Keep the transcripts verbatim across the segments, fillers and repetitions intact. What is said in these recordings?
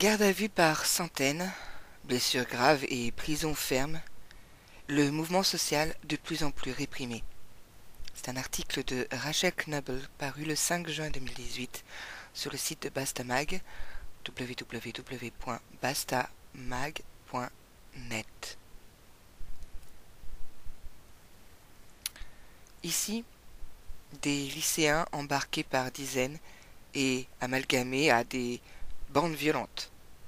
Garde à vue par centaines, blessures graves et prison ferme, le mouvement social de plus en plus réprimé. C'est un article de Rachel Knobel paru le cinq juin deux mille dix-huit sur le site de Bastamag, w w w point bastamag point net. Ici, des lycéens embarqués par dizaines et amalgamés à des bandes violentes.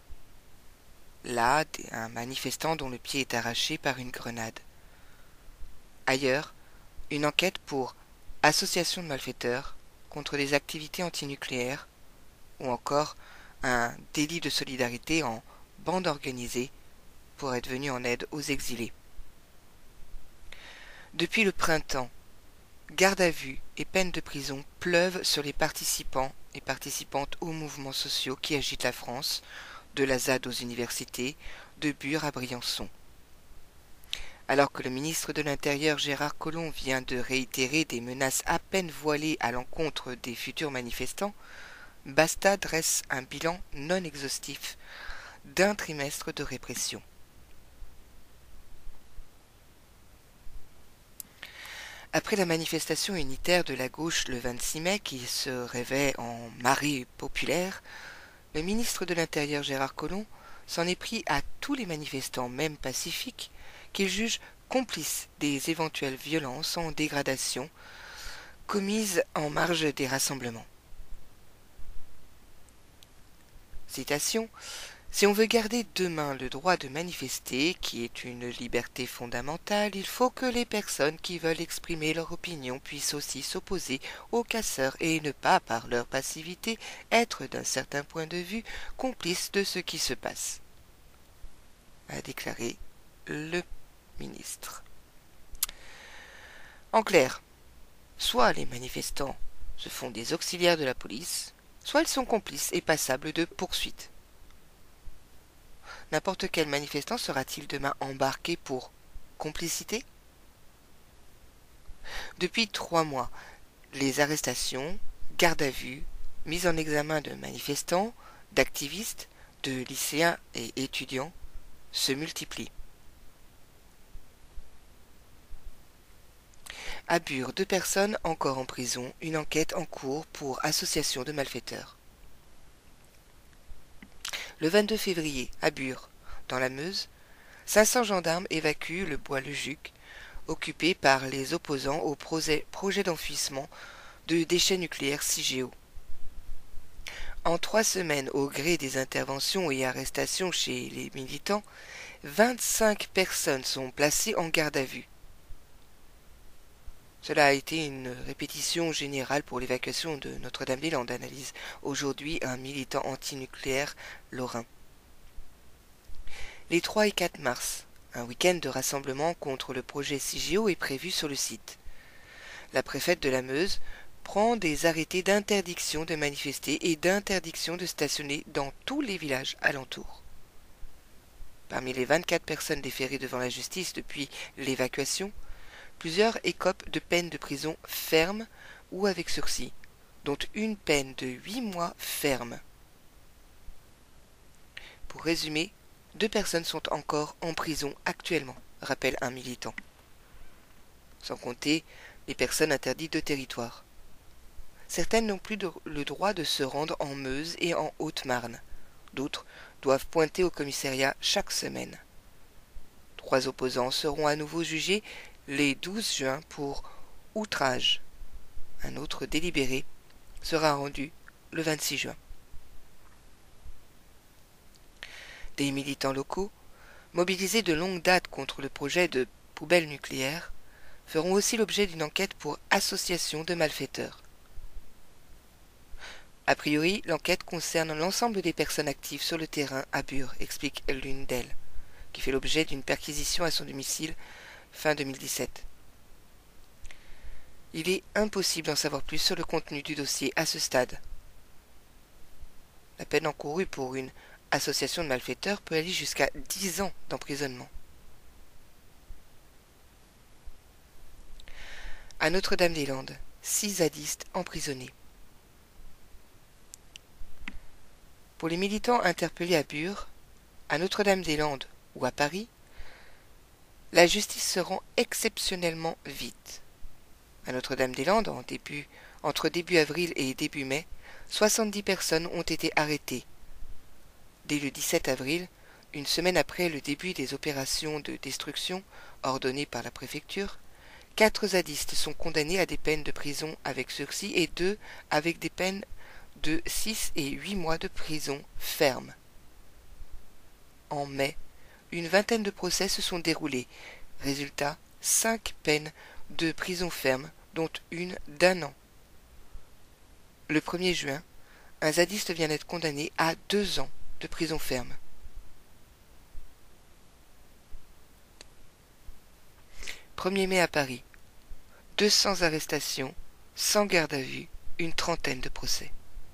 Là, un manifestant dont le pied est arraché par une grenade. Ailleurs, une enquête pour association de malfaiteurs contre des activités antinucléaires ou encore un délit de solidarité en bande organisée pour être venu en aide aux exilés. Depuis le printemps, garde à vue et peine de prison pleuvent sur les participants et participantes aux mouvements sociaux qui agitent la France, de la Z A D aux universités, de Bure à Briançon. Alors que le ministre de l'Intérieur Gérard Collomb vient de réitérer des menaces à peine voilées à l'encontre des futurs manifestants, Basta dresse un bilan non exhaustif d'un trimestre de répression. Après la manifestation unitaire de la gauche le vingt-six mai qui se rêvait en marée populaire, le ministre de l'Intérieur Gérard Collomb s'en est pris à tous les manifestants, même pacifiques, qu'il juge complices des éventuelles violences en dégradation commises en marge des rassemblements. Citation : « Si on veut garder demain le droit de manifester, qui est une liberté fondamentale, il faut que les personnes qui veulent exprimer leur opinion puissent aussi s'opposer aux casseurs et ne pas, par leur passivité, être d'un certain point de vue complices de ce qui se passe », a déclaré le ministre. En clair, soit les manifestants se font des auxiliaires de la police, soit ils sont complices et passables de poursuites. N'importe quel manifestant sera-t-il demain embarqué pour complicité ? Depuis trois mois, les arrestations, gardes à vue, mises en examen de manifestants, d'activistes, de lycéens et étudiants se multiplient. À Bure, deux personnes encore en prison, une enquête en cours pour association de malfaiteurs. Le vingt-deux février, à Bure, dans la Meuse, cinq cents gendarmes évacuent le Bois-le-Juc, occupé par les opposants au projet, projet d'enfouissement de déchets nucléaires Cigéo. En trois semaines, au gré des interventions et arrestations chez les militants, vingt-cinq personnes sont placées en garde à vue. Cela a été une répétition générale pour l'évacuation de Notre-Dame-des-Landes, analyse aujourd'hui un militant antinucléaire lorrain. Les trois et quatre mars, un week-end de rassemblement contre le projet Cigéo est prévu sur le site. La préfète de la Meuse prend des arrêtés d'interdiction de manifester et d'interdiction de stationner dans tous les villages alentours. Parmi les vingt-quatre personnes déférées devant la justice depuis l'évacuation, plusieurs écopent de peines de prison ferme ou avec sursis, dont une peine de huit mois ferme. Pour résumer, deux personnes sont encore en prison actuellement, rappelle un militant. Sans compter les personnes interdites de territoire. Certaines n'ont plus de, le droit de se rendre en Meuse et en Haute-Marne. D'autres doivent pointer au commissariat chaque semaine. Trois opposants seront à nouveau jugés les douze juin pour outrage. Un autre délibéré sera rendu le vingt-six juin. Des militants locaux, mobilisés de longue date contre le projet de poubelle nucléaire, feront aussi l'objet d'une enquête pour association de malfaiteurs. A priori, l'enquête concerne l'ensemble des personnes actives sur le terrain à Bure, explique l'une d'elles, qui fait l'objet d'une perquisition à son domicile fin deux mille dix-sept. Il est impossible d'en savoir plus sur le contenu du dossier à ce stade. La peine encourue pour une association de malfaiteurs peut aller jusqu'à dix ans d'emprisonnement. À Notre-Dame-des-Landes, six zadistes emprisonnés. Pour les militants interpellés à Bure, à Notre-Dame-des-Landes ou à Paris, la justice se rend exceptionnellement vite. À Notre-Dame-des-Landes, en début, entre début avril et début mai, soixante-dix personnes ont été arrêtées. Dès le dix-sept avril, une semaine après le début des opérations de destruction ordonnées par la préfecture, quatre zadistes sont condamnés à des peines de prison avec sursis et deux avec des peines de six et huit mois de prison ferme. En mai, une vingtaine de procès se sont déroulés. Résultat, cinq peines de prison ferme, dont une d'un an. Le premier juin, un zadiste vient d'être condamné à deux ans de prison ferme. premier mai à Paris. deux cents arrestations, cent gardes à vue, une trentaine de procès.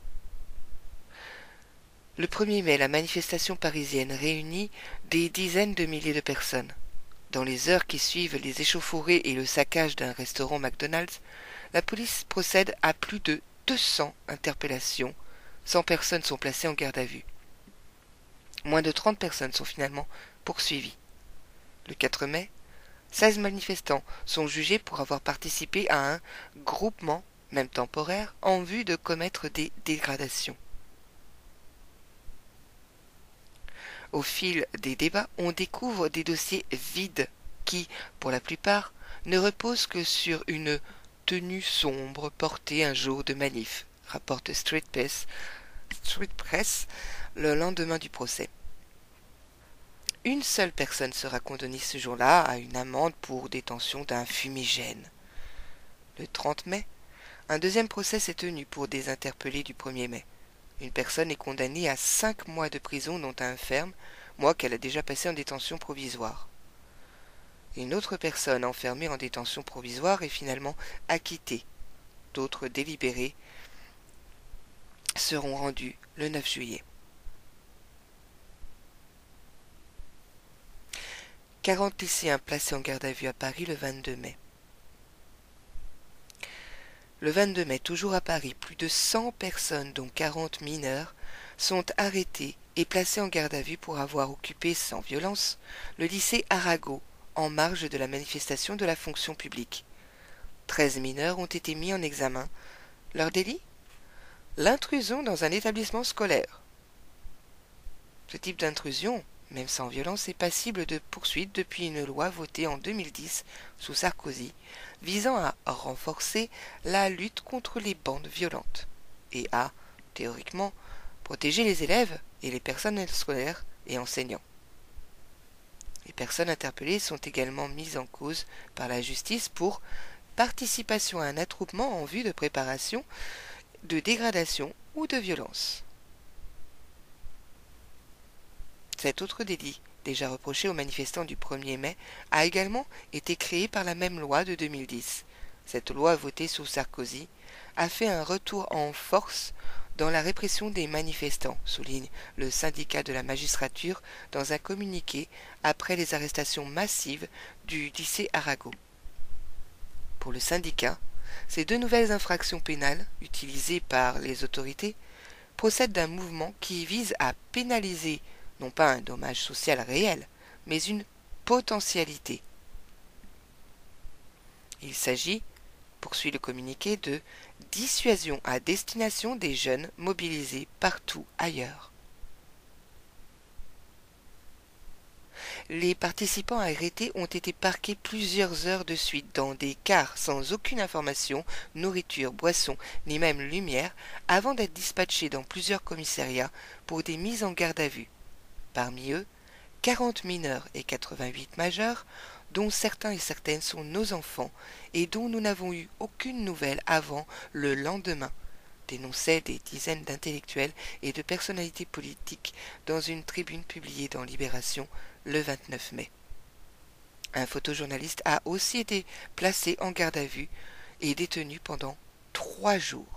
Le premier mai, la manifestation parisienne réunit des dizaines de milliers de personnes. Dans les heures qui suivent les échauffourées et le saccage d'un restaurant McDonald's, la police procède à plus de deux cents interpellations. cent personnes sont placées en garde à vue. Moins de trente personnes sont finalement poursuivies. Le quatre mai, seize manifestants sont jugés pour avoir participé à un groupement, même temporaire, en vue de commettre des dégradations. Au fil des débats, on découvre des dossiers vides qui, pour la plupart, ne reposent que sur une tenue sombre portée un jour de manif, rapporte Street Press, Street Press le lendemain du procès. Une seule personne sera condamnée ce jour-là à une amende pour détention d'un fumigène. Le trente mai, un deuxième procès s'est tenu pour des interpellés du premier mai. Une personne est condamnée à cinq mois de prison, dont un ferme, mois qu'elle a déjà passé en détention provisoire. Une autre personne enfermée en détention provisoire est finalement acquittée. D'autres délibérés seront rendus le neuf juillet. quarante lycéens placés en garde à vue à Paris le vingt-deux mai. Le vingt-deux mai, toujours à Paris, plus de cent personnes, dont quarante mineurs, sont arrêtées et placées en garde à vue pour avoir occupé sans violence le lycée Arago, en marge de la manifestation de la fonction publique. Treize mineurs ont été mis en examen. Leur délit ? L'intrusion dans un établissement scolaire. Ce type d'intrusion, même sans violence, est passible de poursuite depuis une loi votée en deux mille dix sous Sarkozy, visant à renforcer la lutte contre les bandes violentes et à, théoriquement, protéger les élèves et les personnels scolaires et enseignants. Les personnes interpellées sont également mises en cause par la justice pour participation à un attroupement en vue de préparation, de dégradation ou de violence. Cet autre délit, déjà reproché aux manifestants du premier mai, a également été créé par la même loi de deux mille dix. Cette loi, votée sous Sarkozy, a fait un retour en force dans la répression des manifestants, souligne le syndicat de la magistrature dans un communiqué après les arrestations massives du lycée Arago. Pour le syndicat, ces deux nouvelles infractions pénales, utilisées par les autorités, procèdent d'un mouvement qui vise à pénaliser non pas un dommage social réel, mais une potentialité. Il s'agit, poursuit le communiqué, de dissuasion à destination des jeunes mobilisés partout ailleurs. Les participants arrêtés ont été parqués plusieurs heures de suite dans des cars sans aucune information, nourriture, boisson, ni même lumière, avant d'être dispatchés dans plusieurs commissariats pour des mises en garde à vue. Parmi eux, quarante mineurs et quatre-vingt-huit majeurs, dont certains et certaines sont nos enfants et dont nous n'avons eu aucune nouvelle avant le lendemain, dénonçaient des dizaines d'intellectuels et de personnalités politiques dans une tribune publiée dans Libération le vingt-neuf mai. Un photojournaliste a aussi été placé en garde à vue et détenu pendant trois jours.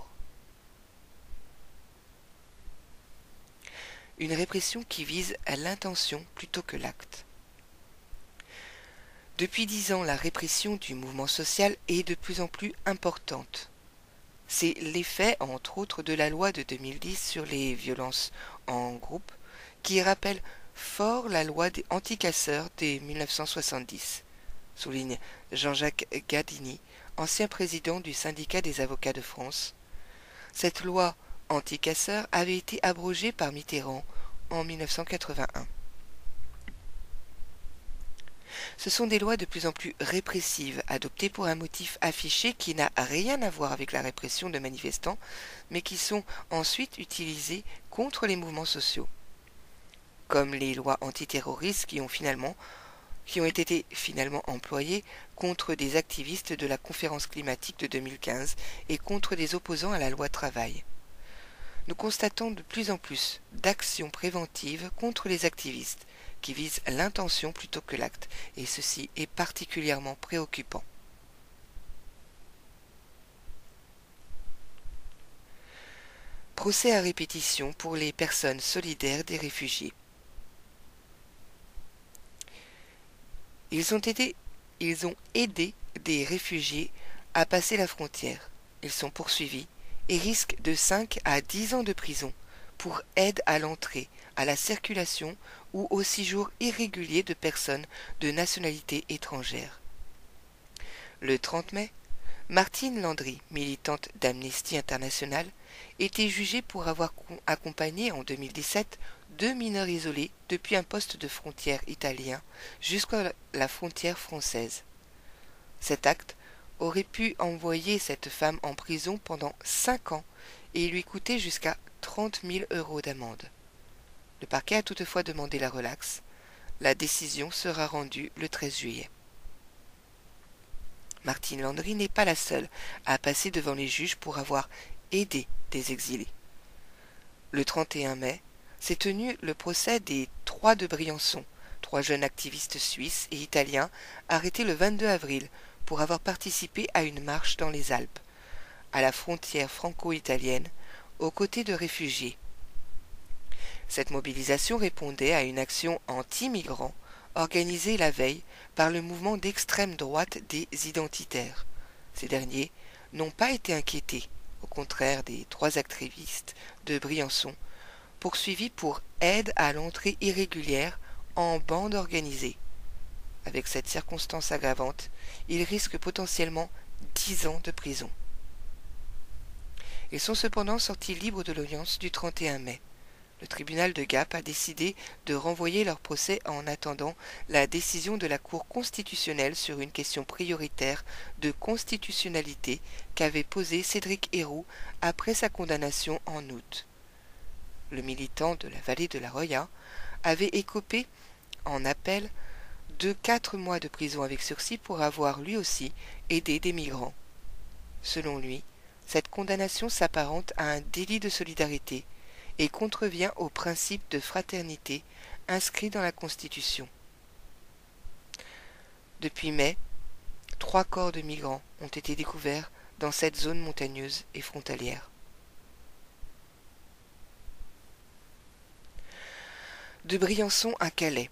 Une répression qui vise à l'intention plutôt que l'acte. Depuis dix ans, la répression du mouvement social est de plus en plus importante. C'est l'effet, entre autres, de la loi de deux mille dix sur les violences en groupe, qui rappelle fort la loi des anticasseurs de mille neuf cent soixante-dix, souligne Jean-Jacques Gadini, ancien président du syndicat des avocats de France. Cette loi anticasseur avait été abrogée par Mitterrand en mille neuf cent quatre-vingt-un. Ce sont des lois de plus en plus répressives, adoptées pour un motif affiché qui n'a rien à voir avec la répression de manifestants, mais qui sont ensuite utilisées contre les mouvements sociaux, comme les lois antiterroristes qui ont finalement qui ont été finalement employées contre des activistes de la conférence climatique de deux mille quinze et contre des opposants à la loi travail. Nous constatons de plus en plus d'actions préventives contre les activistes qui visent l'intention plutôt que l'acte, et ceci est particulièrement préoccupant. Procès à répétition pour les personnes solidaires des réfugiés. Ils ont été, ils ont aidé des réfugiés à passer la frontière. Ils sont poursuivis et risquent de cinq à dix ans de prison pour aide à l'entrée, à la circulation ou au séjour irrégulier de personnes de nationalité étrangère. Le trente mai, Martine Landry, militante d'Amnesty International, était jugée pour avoir accompagné en deux mille dix-sept deux mineurs isolés depuis un poste de frontière italien jusqu'à la frontière française. Cet acte aurait pu envoyer cette femme en prison pendant cinq ans et lui coûter jusqu'à trente mille euros d'amende. Le parquet a toutefois demandé la relaxe. La décision sera rendue le treize juillet. Martine Landry n'est pas la seule à passer devant les juges pour avoir aidé des exilés. Le trente et un mai s'est tenu le procès des trois de Briançon, trois jeunes activistes suisses et italiens arrêtés le vingt-deux avril pour avoir participé à une marche dans les Alpes, à la frontière franco-italienne, aux côtés de réfugiés. Cette mobilisation répondait à une action anti-migrants organisée la veille par le mouvement d'extrême droite des identitaires. Ces derniers n'ont pas été inquiétés, au contraire des trois activistes de Briançon, poursuivis pour aide à l'entrée irrégulière en bande organisée. Avec cette circonstance aggravante, ils risquent potentiellement dix ans de prison. Ils sont cependant sortis libres de l'audience du trente et un mai. Le tribunal de Gap a décidé de renvoyer leur procès en attendant la décision de la Cour constitutionnelle sur une question prioritaire de constitutionnalité qu'avait posée Cédric Herrou après sa condamnation en août. Le militant de la vallée de la Roya avait écopé en appel de quatre mois de prison avec sursis pour avoir lui aussi aidé des migrants. Selon lui, cette condamnation s'apparente à un délit de solidarité et contrevient au principe de fraternité inscrit dans la Constitution. Depuis mai, trois corps de migrants ont été découverts dans cette zone montagneuse et frontalière. De Briançon à Calais.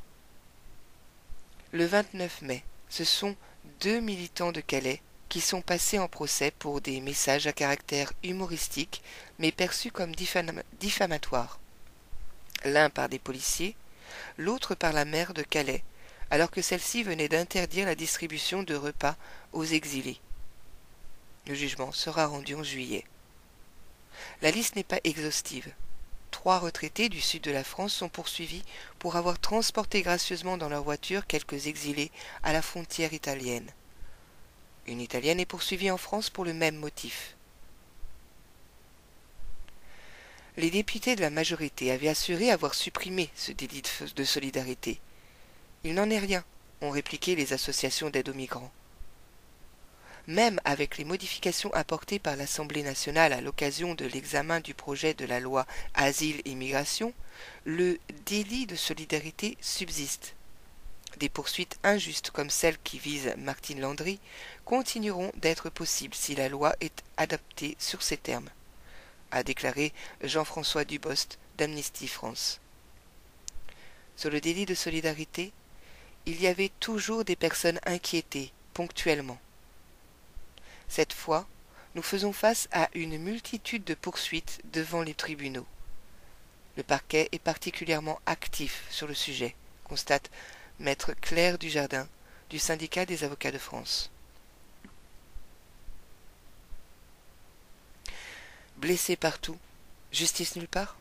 Le vingt-neuf mai, ce sont deux militants de Calais qui sont passés en procès pour des messages à caractère humoristique mais perçus comme diffam- diffamatoires. L'un par des policiers, l'autre par la maire de Calais, alors que celle-ci venait d'interdire la distribution de repas aux exilés. Le jugement sera rendu en juillet. La liste n'est pas exhaustive. Trois retraités du sud de la France sont poursuivis pour avoir transporté gracieusement dans leur voiture quelques exilés à la frontière italienne. Une Italienne est poursuivie en France pour le même motif. Les députés de la majorité avaient assuré avoir supprimé ce délit de solidarité. Il n'en est rien, ont répliqué les associations d'aide aux migrants. Même avec les modifications apportées par l'Assemblée nationale à l'occasion de l'examen du projet de la loi Asile et Migration, le délit de solidarité subsiste. Des poursuites injustes comme celle qui vise Martine Landry continueront d'être possibles si la loi est adaptée sur ces termes, a déclaré Jean-François Dubost d'Amnesty France. Sur le délit de solidarité, il y avait toujours des personnes inquiétées, ponctuellement. Cette fois, nous faisons face à une multitude de poursuites devant les tribunaux. Le parquet est particulièrement actif sur le sujet, constate maître Claire Dujardin du syndicat des avocats de France. Blessés partout, justice nulle part?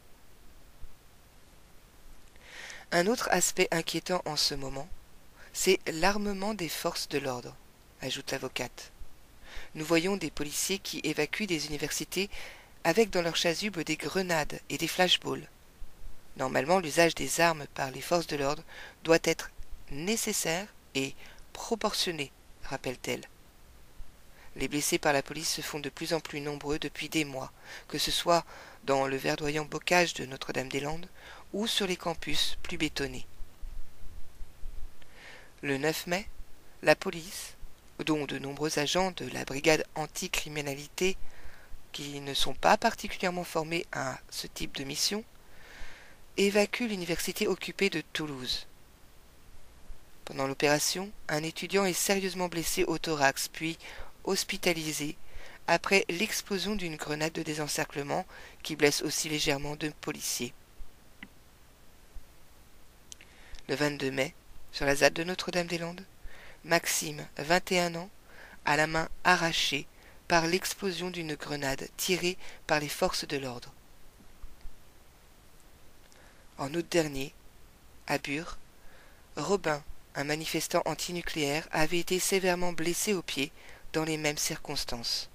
Un autre aspect inquiétant en ce moment, c'est l'armement des forces de l'ordre, ajoute l'avocate. Nous voyons des policiers qui évacuent des universités avec dans leur chasuble des grenades et des flashballs. Normalement, l'usage des armes par les forces de l'ordre doit être nécessaire et proportionné, rappelle-t-elle. Les blessés par la police se font de plus en plus nombreux depuis des mois, que ce soit dans le verdoyant bocage de Notre-Dame-des-Landes ou sur les campus plus bétonnés. Le neuf mai, la police, dont de nombreux agents de la brigade anticriminalité qui ne sont pas particulièrement formés à ce type de mission, évacue l'université occupée de Toulouse. Pendant l'opération, un étudiant est sérieusement blessé au thorax, puis hospitalisé après l'explosion d'une grenade de désencerclement qui blesse aussi légèrement deux policiers. Le vingt-deux mai, sur la Z A D de Notre-Dame-des-Landes, Maxime, vingt et un ans, a la main arrachée par l'explosion d'une grenade tirée par les forces de l'ordre. En août dernier, à Bure, Robin, un manifestant antinucléaire, avait été sévèrement blessé au pied dans les mêmes circonstances.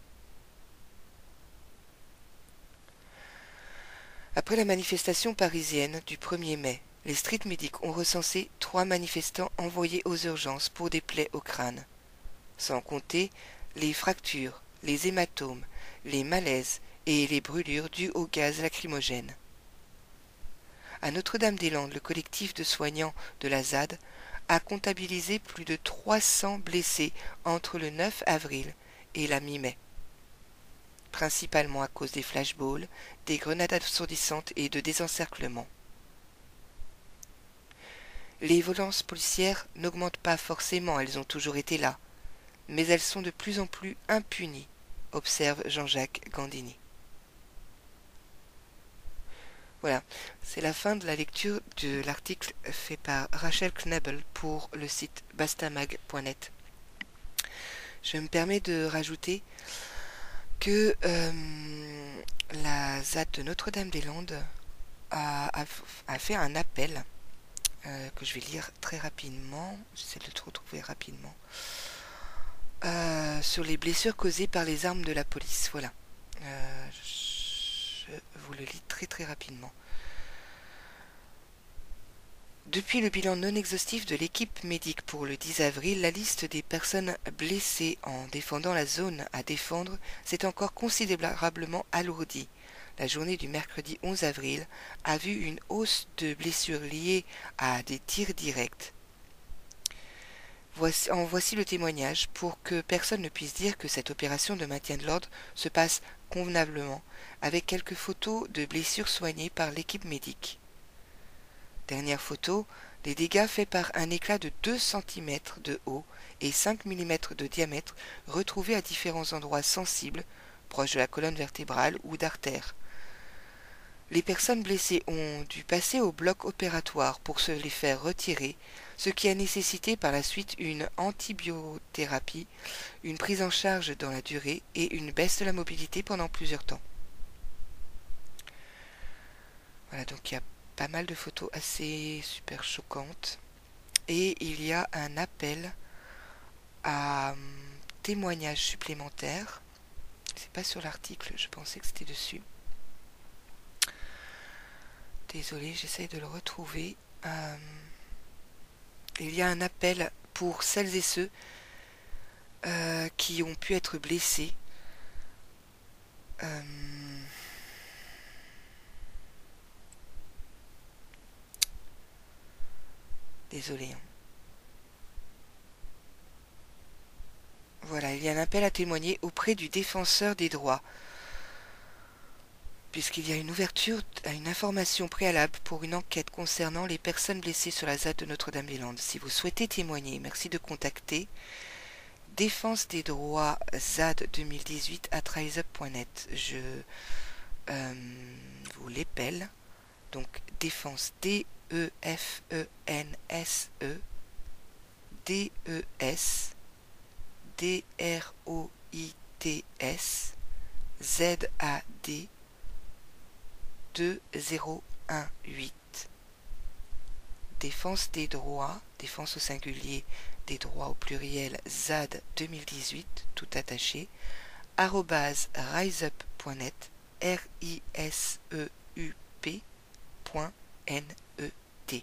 Après la manifestation parisienne du premier mai, les street medics ont recensé trois manifestants envoyés aux urgences pour des plaies au crâne, sans compter les fractures, les hématomes, les malaises et les brûlures dues au gaz lacrymogène. À Notre-Dame-des-Landes, le collectif de soignants de la Z A D a comptabilisé plus de trois cents blessés entre le neuf avril et la mi-mai, principalement à cause des flashballs, des grenades assourdissantes et de désencerclement. Les violences policières n'augmentent pas forcément, elles ont toujours été là, mais elles sont de plus en plus impunies, observe Jean-Jacques Gandini. Voilà, c'est la fin de la lecture de l'article fait par Rachel Knebel pour le site bastamag point net. Je me permets de rajouter que euh, la Z A D de Notre-Dame-des-Landes a, a, a fait un appel euh, que je vais lire très rapidement, j'essaie de le retrouver rapidement, euh, sur les blessures causées par les armes de la police. Voilà. Euh, je vous le lis très très rapidement. Depuis le bilan non exhaustif de l'équipe médique pour le dix avril, la liste des personnes blessées en défendant la zone à défendre s'est encore considérablement alourdie. La journée du mercredi onze avril a vu une hausse de blessures liées à des tirs directs. Voici, en voici le témoignage pour que personne ne puisse dire que cette opération de maintien de l'ordre se passe convenablement, avec quelques photos de blessures soignées par l'équipe médique. Dernière photo, les dégâts faits par un éclat de deux centimètres de haut et cinq millimètres de diamètre retrouvés à différents endroits sensibles, proches de la colonne vertébrale ou d'artères. Les personnes blessées ont dû passer au bloc opératoire pour se les faire retirer, ce qui a nécessité par la suite une antibiothérapie, une prise en charge dans la durée et une baisse de la mobilité pendant plusieurs temps. Voilà, donc il y a pas mal de photos assez super choquantes. Et il y a un appel à hum, témoignages supplémentaires. C'est pas sur l'article, je pensais que c'était dessus. Désolée, j'essaye de le retrouver. Euh, il y a un appel pour celles et ceux euh, qui ont pu être blessés. Euh, désolée. Hein. Voilà, il y a un appel à témoigner auprès du défenseur des droits, puisqu'il y a une ouverture à une information préalable pour une enquête concernant les personnes blessées sur la Z A D de Notre-Dame-des-Landes. Si vous souhaitez témoigner, merci de contacter Défense des droits Z A D deux mille dix-huit at riseup point net. Je euh, vous l'épelle. Donc défense D E F E N S E D E S D R O I T S Z A D deux zéro un huit. Défense des droits, défense au singulier, des droits au pluriel Z A D deux mille dix-huit, tout attaché, arobase riseup point net, R I S E U P point N E T.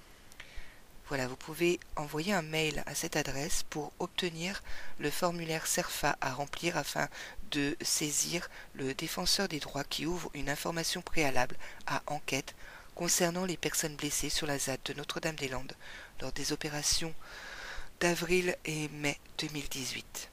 Voilà, vous pouvez envoyer un mail à cette adresse pour obtenir le formulaire CERFA à remplir afin de saisir le défenseur des droits qui ouvre une information préalable à enquête concernant les personnes blessées sur la Z A D de Notre-Dame-des-Landes lors des opérations d'avril et mai deux mille dix-huit.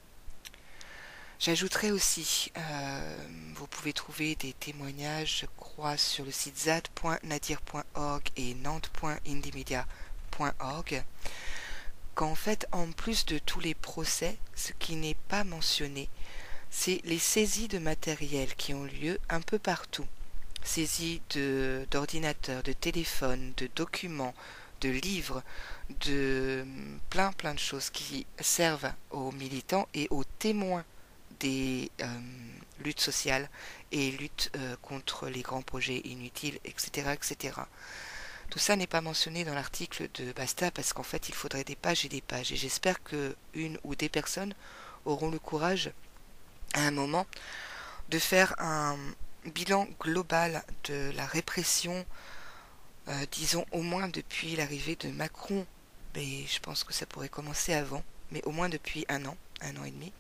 J'ajouterai aussi, euh, vous pouvez trouver des témoignages, je crois, sur le site zad point nadir point org et nantes point indymedia point org, qu'en fait, en plus de tous les procès, ce qui n'est pas mentionné, c'est les saisies de matériel qui ont lieu un peu partout. Saisies de, d'ordinateurs, de téléphones, de documents, de livres, de plein plein de choses qui servent aux militants et aux témoins des euh, luttes sociales et luttes euh, contre les grands projets inutiles, et cetera, et cetera. Tout ça n'est pas mentionné dans l'article de Basta parce qu'en fait il faudrait des pages et des pages. Et j'espère que une ou des personnes auront le courage à un moment de faire un bilan global de la répression, euh, disons au moins depuis l'arrivée de Macron, mais je pense que ça pourrait commencer avant, mais au moins depuis un an, un an et demi.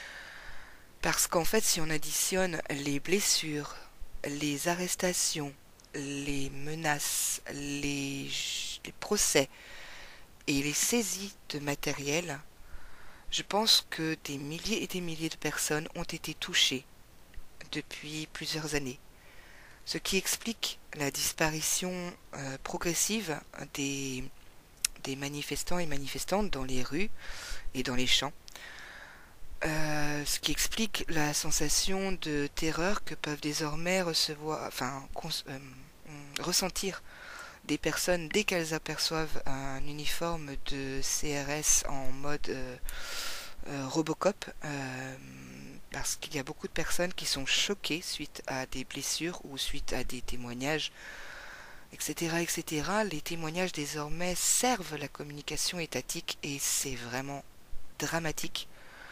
Parce qu'en fait, si on additionne les blessures, les arrestations, les menaces, les, les procès et les saisies de matériel, je pense que des milliers et des milliers de personnes ont été touchées depuis plusieurs années, ce qui explique la disparition euh, progressive des, des manifestants et manifestantes dans les rues et dans les champs. Euh, ce qui explique la sensation de terreur que peuvent désormais recevoir, enfin, euh, ressentir des personnes dès qu'elles aperçoivent un uniforme de C R S en mode euh, euh, Robocop, euh, parce qu'il y a beaucoup de personnes qui sont choquées suite à des blessures ou suite à des témoignages, et cetera, et cetera. Les témoignages désormais servent la communication étatique et c'est vraiment dramatique.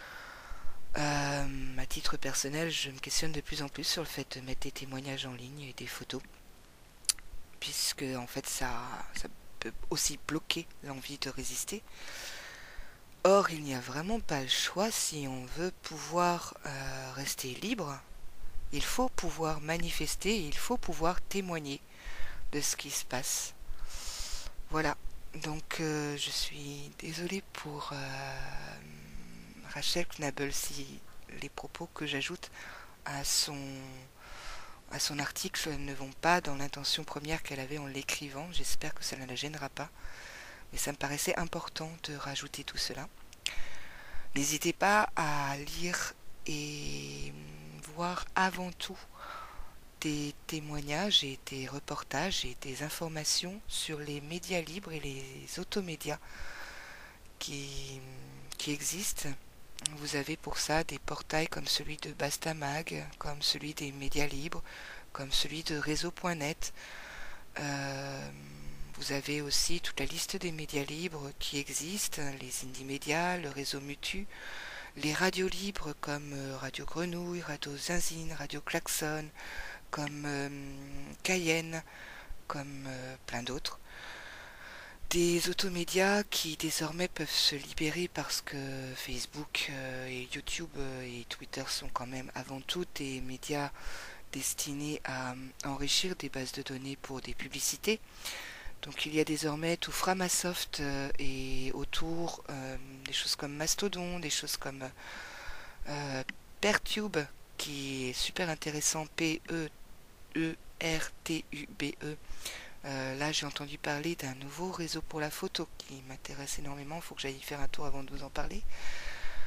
Euh, à titre personnel, je me questionne de plus en plus sur le fait de mettre des témoignages en ligne et des photos, puisque en fait ça, ça peut aussi bloquer l'envie de résister. Or, il n'y a vraiment pas le choix si on veut pouvoir euh, rester libre. Il faut pouvoir manifester, il faut pouvoir témoigner de ce qui se passe. Voilà, donc euh, je suis désolée pour... Euh, Rachel Knabel si les propos que j'ajoute à son, à son article ne vont pas dans l'intention première qu'elle avait en l'écrivant. J'espère que ça ne la gênera pas. Mais ça me paraissait important de rajouter tout cela. N'hésitez pas à lire et voir avant tout des témoignages et des reportages et des informations sur les médias libres et les automédias qui, qui existent. Vous avez pour ça des portails comme celui de Bastamag, comme celui des médias libres, comme celui de réseau point net. Euh, vous avez aussi toute la liste des médias libres qui existent, les Indymédia, le réseau Mutu, les radios libres comme Radio Grenouille, Radio Zinzine, Radio Klaxon, comme euh, Cayenne, comme euh, plein d'autres. Des automédias qui désormais peuvent se libérer parce que Facebook euh, et YouTube euh, et Twitter sont quand même avant tout des médias destinés à enrichir des bases de données pour des publicités. Donc il y a désormais tout Framasoft euh, et autour euh, des choses comme Mastodon, des choses comme euh, Pertube qui est super intéressant, P E E R T U B E. Euh, là, j'ai entendu parler d'un nouveau réseau pour la photo qui m'intéresse énormément. Il faut que j'aille y faire un tour avant de vous en parler.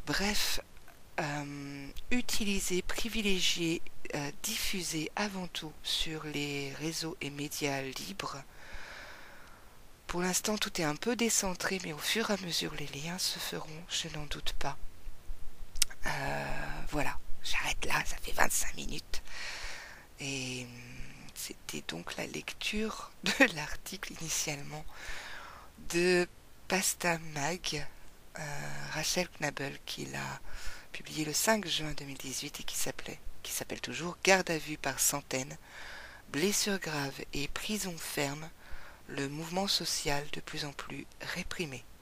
Bref, euh, utilisé, privilégié, euh, diffusé avant tout sur les réseaux et médias libres. Pour l'instant, tout est un peu décentré, mais au fur et à mesure, les liens se feront, je n'en doute pas. Euh, voilà, j'arrête là, ça fait vingt-cinq minutes. Et c'était donc la lecture de l'article initialement de Pasta Mag, euh, Rachel Knabel, qui l'a publié le cinq juin deux mille dix-huit et qui s'appelait, qui s'appelle toujours Garde à vue par centaines, blessures graves et prison ferme, le mouvement social de plus en plus réprimé.